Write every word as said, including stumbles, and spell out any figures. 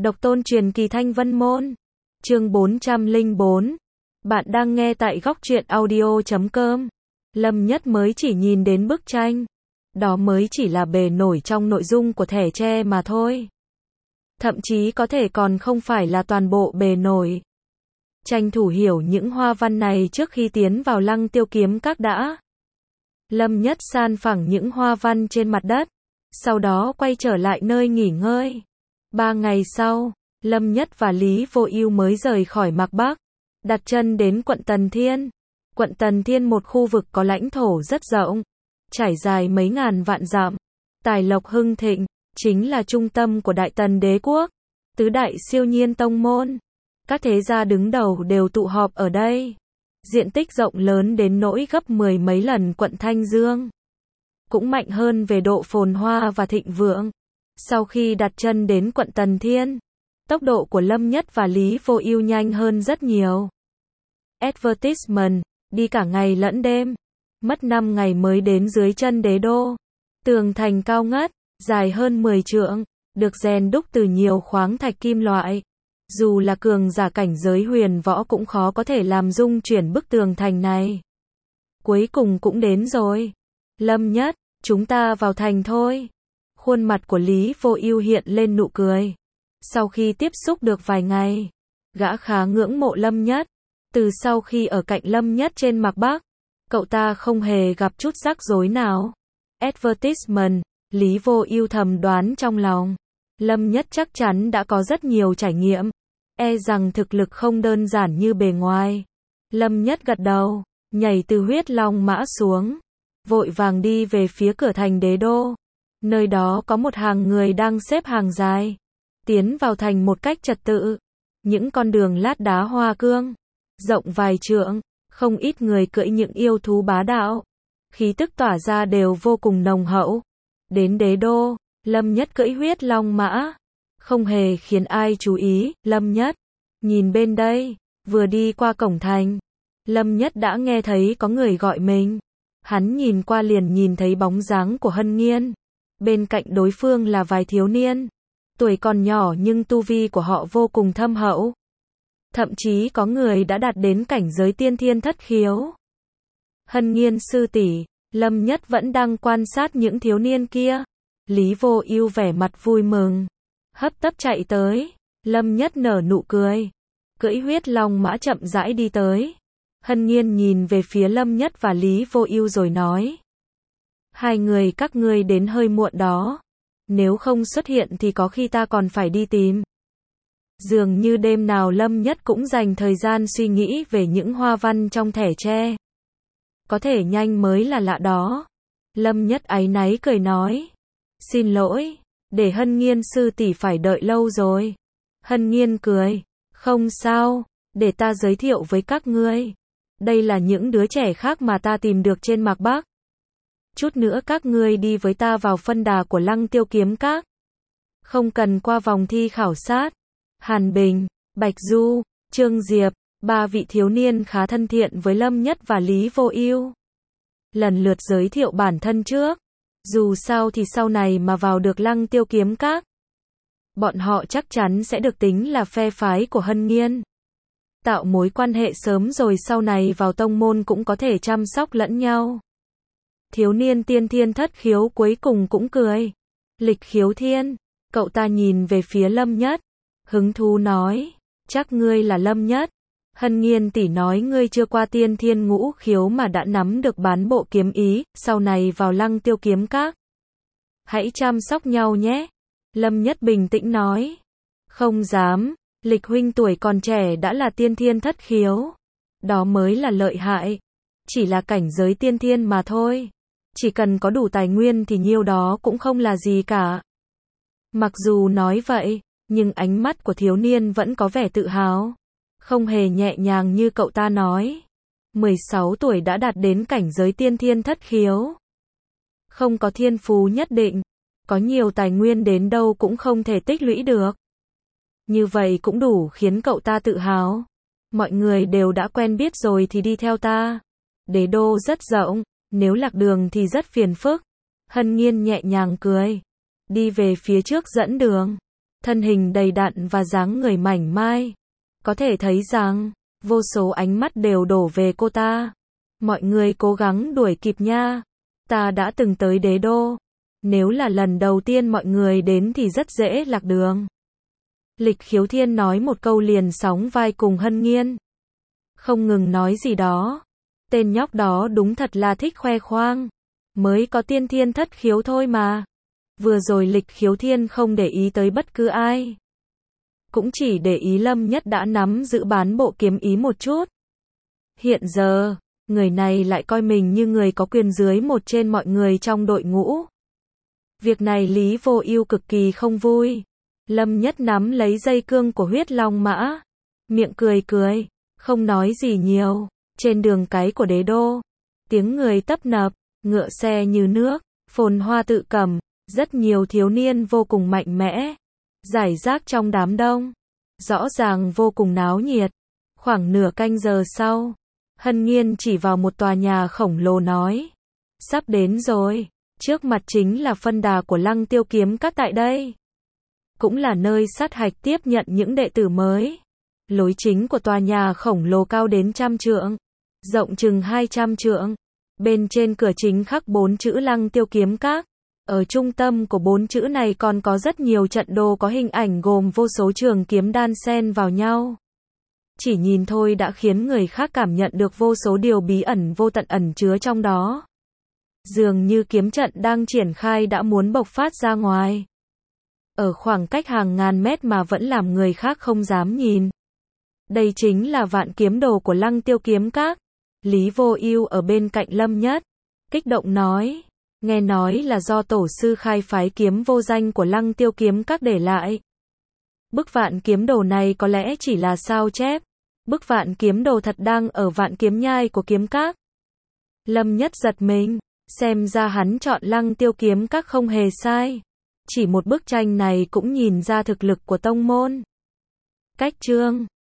Độc tôn truyền kỳ Thanh Vân Môn. Chương bốn trăm lẻ bốn. Bạn đang nghe tại góc truyện audio chấm com. Lâm Nhất mới chỉ nhìn đến bức tranh. Đó mới chỉ là bề nổi trong nội dung của thẻ tre mà thôi. Thậm chí có thể còn không phải là toàn bộ bề nổi. Tranh thủ hiểu những hoa văn này trước khi tiến vào Lăng Tiêu Kiếm Các đã. Lâm Nhất san phẳng những hoa văn trên mặt đất. Sau đó quay trở lại nơi nghỉ ngơi. Ba ngày sau, Lâm Nhất và Lý Vô Ưu mới rời khỏi Mạc Bắc, đặt chân đến quận Tần Thiên. Quận Tần Thiên một khu vực có lãnh thổ rất rộng, trải dài mấy ngàn vạn dặm, tài lộc hưng thịnh, chính là trung tâm của Đại Tần Đế quốc, tứ đại siêu nhiên tông môn. Các thế gia đứng đầu đều tụ họp ở đây. Diện tích rộng lớn đến nỗi gấp mười mấy lần quận Thanh Dương. Cũng mạnh hơn về độ phồn hoa và thịnh vượng. Sau khi đặt chân đến quận Tần Thiên, tốc độ của Lâm Nhất và Lý Vô Ưu nhanh hơn rất nhiều. Advertisement, đi cả ngày lẫn đêm, mất năm ngày mới đến dưới chân đế đô. Tường thành cao ngất, dài hơn mười trượng, được rèn đúc từ nhiều khoáng thạch kim loại. Dù là cường giả cảnh giới huyền võ cũng khó có thể làm rung chuyển bức tường thành này. Cuối cùng cũng đến rồi. Lâm Nhất, chúng ta vào thành thôi. Khuôn mặt của Lý Vô Ưu hiện lên nụ cười. Sau khi tiếp xúc được vài ngày, gã khá ngưỡng mộ Lâm Nhất. Từ sau khi ở cạnh Lâm Nhất trên Mạc Bắc, cậu ta không hề gặp chút rắc rối nào. Advertisement, Lý Vô Ưu thầm đoán trong lòng. Lâm Nhất chắc chắn đã có rất nhiều trải nghiệm. E rằng thực lực không đơn giản như bề ngoài. Lâm Nhất gật đầu, nhảy từ huyết long mã xuống, vội vàng đi về phía cửa thành đế đô. Nơi đó có một hàng người đang xếp hàng dài, tiến vào thành một cách trật tự. Những con đường lát đá hoa cương, rộng vài trượng, không ít người cưỡi những yêu thú bá đạo. Khí tức tỏa ra đều vô cùng nồng hậu. Đến đế đô, Lâm Nhất cưỡi huyết long mã, không hề khiến ai chú ý. Lâm Nhất, nhìn bên đây. Vừa đi qua cổng thành, Lâm Nhất đã nghe thấy có người gọi mình. Hắn nhìn qua liền nhìn thấy bóng dáng của Hân Nghiên. Bên cạnh đối phương là vài thiếu niên, tuổi còn nhỏ nhưng tu vi của họ vô cùng thâm hậu. Thậm chí có người đã đạt đến cảnh giới tiên thiên thất khiếu. Hân Nghiên sư tỷ, Lâm Nhất vẫn đang quan sát những thiếu niên kia. Lý Vô Ưu vẻ mặt vui mừng, hấp tấp chạy tới. Lâm Nhất nở nụ cười, cưỡi huyết long mã chậm rãi đi tới. Hân Nghiên nhìn về phía Lâm Nhất và Lý Vô Ưu rồi nói: hai người các ngươi đến hơi muộn đó. Nếu không xuất hiện thì có khi ta còn phải đi tìm. Dường như đêm nào Lâm Nhất cũng dành thời gian suy nghĩ về những hoa văn trong thẻ tre. Có thể nhanh mới là lạ đó. Lâm Nhất áy náy cười nói: xin lỗi, để Hân Nghiên sư tỷ phải đợi lâu rồi. Hân Nghiên cười: không sao, để ta giới thiệu với các ngươi. Đây là những đứa trẻ khác mà ta tìm được trên Mạc Bắc. Chút nữa các ngươi đi với ta vào phân đà của Lăng Tiêu Kiếm Các. Không cần qua vòng thi khảo sát. Hàn Bình, Bạch Du, Trương Diệp, ba vị thiếu niên khá thân thiện với Lâm Nhất và Lý Vô Ưu. Lần lượt giới thiệu bản thân trước. Dù sao thì sau này mà vào được Lăng Tiêu Kiếm Các, bọn họ chắc chắn sẽ được tính là phe phái của Hân Nghiên. Tạo mối quan hệ sớm rồi sau này vào tông môn cũng có thể chăm sóc lẫn nhau. Thiếu niên tiên thiên thất khiếu cuối cùng cũng cười. Lịch Khiếu Thiên, cậu ta nhìn về phía Lâm Nhất, hứng thú nói: chắc ngươi là Lâm Nhất. Hân Nghiên tỷ nói ngươi chưa qua tiên thiên ngũ khiếu mà đã nắm được bán bộ kiếm ý, sau này vào Lăng Tiêu Kiếm Các. Hãy chăm sóc nhau nhé. Lâm Nhất bình tĩnh nói: không dám, Lịch huynh tuổi còn trẻ đã là tiên thiên thất khiếu. Đó mới là lợi hại. Chỉ là cảnh giới tiên thiên mà thôi. Chỉ cần có đủ tài nguyên thì nhiêu đó cũng không là gì cả. Mặc dù nói vậy, nhưng ánh mắt của thiếu niên vẫn có vẻ tự hào. Không hề nhẹ nhàng như cậu ta nói. mười sáu tuổi đã đạt đến cảnh giới tiên thiên thất khiếu. Không có thiên phú nhất định, có nhiều tài nguyên đến đâu cũng không thể tích lũy được. Như vậy cũng đủ khiến cậu ta tự hào. Mọi người đều đã quen biết rồi thì đi theo ta. Đế đô rất rộng, nếu lạc đường thì rất phiền phức. Hân Nghiên nhẹ nhàng cười, đi về phía trước dẫn đường. thân hình đầy đặn và dáng người mảnh mai. Có thể thấy rằng, vô số ánh mắt đều đổ về cô ta. Mọi người cố gắng đuổi kịp nha. Ta đã từng tới đế đô. Nếu là lần đầu tiên mọi người đến thì rất dễ lạc đường. Lịch Khiếu Thiên nói một câu liền sóng vai cùng Hân Nghiên. Không ngừng nói gì đó. Tên nhóc đó đúng thật là thích khoe khoang. Mới có tiên thiên thất khiếu thôi mà. Vừa rồi Lịch Khiếu Thiên không để ý tới bất cứ ai. Cũng chỉ để ý Lâm Nhất đã nắm giữ bán bộ kiếm ý một chút. Hiện giờ, người này lại coi mình như người có quyền dưới một trên mọi người trong đội ngũ. Việc này Lý Vô Ưu cực kỳ không vui. Lâm Nhất nắm lấy dây cương của huyết long mã. Miệng cười cười, không nói gì nhiều. Trên đường cái của đế đô, tiếng người tấp nập, ngựa xe như nước, phồn hoa tự cầm, rất nhiều thiếu niên vô cùng mạnh mẽ, rải rác trong đám đông, rõ ràng vô cùng náo nhiệt. Khoảng nửa canh giờ sau, Hân Nghiên chỉ vào một tòa nhà khổng lồ nói, sắp đến rồi, trước mặt chính là phân đà của Lăng Tiêu Kiếm Các tại đây. Cũng là nơi sát hạch tiếp nhận những đệ tử mới. Lối chính của tòa nhà khổng lồ cao đến trăm trượng, rộng chừng hai trăm trượng. Bên trên cửa chính khắc bốn chữ Lăng Tiêu Kiếm Các. Ở trung tâm của bốn chữ này còn có rất nhiều trận đồ có hình ảnh gồm vô số trường kiếm đan xen vào nhau. Chỉ nhìn thôi đã khiến người khác cảm nhận được vô số điều bí ẩn vô tận ẩn chứa trong đó. Dường như kiếm trận đang triển khai đã muốn bộc phát ra ngoài. Ở khoảng cách hàng ngàn mét mà vẫn làm người khác không dám nhìn. Đây chính là vạn kiếm đồ của Lăng Tiêu Kiếm Các. Lý Vô Ưu ở bên cạnh Lâm Nhất, kích động nói, nghe nói là do tổ sư khai phái kiếm vô danh của Lăng Tiêu Kiếm Các để lại. Bức vạn kiếm đồ này có lẽ chỉ là sao chép. Bức vạn kiếm đồ thật đang ở vạn kiếm nhai của kiếm các. Lâm Nhất giật mình, xem ra hắn chọn Lăng Tiêu Kiếm Các không hề sai. Chỉ một bức tranh này cũng nhìn ra thực lực của tông môn. Cách chương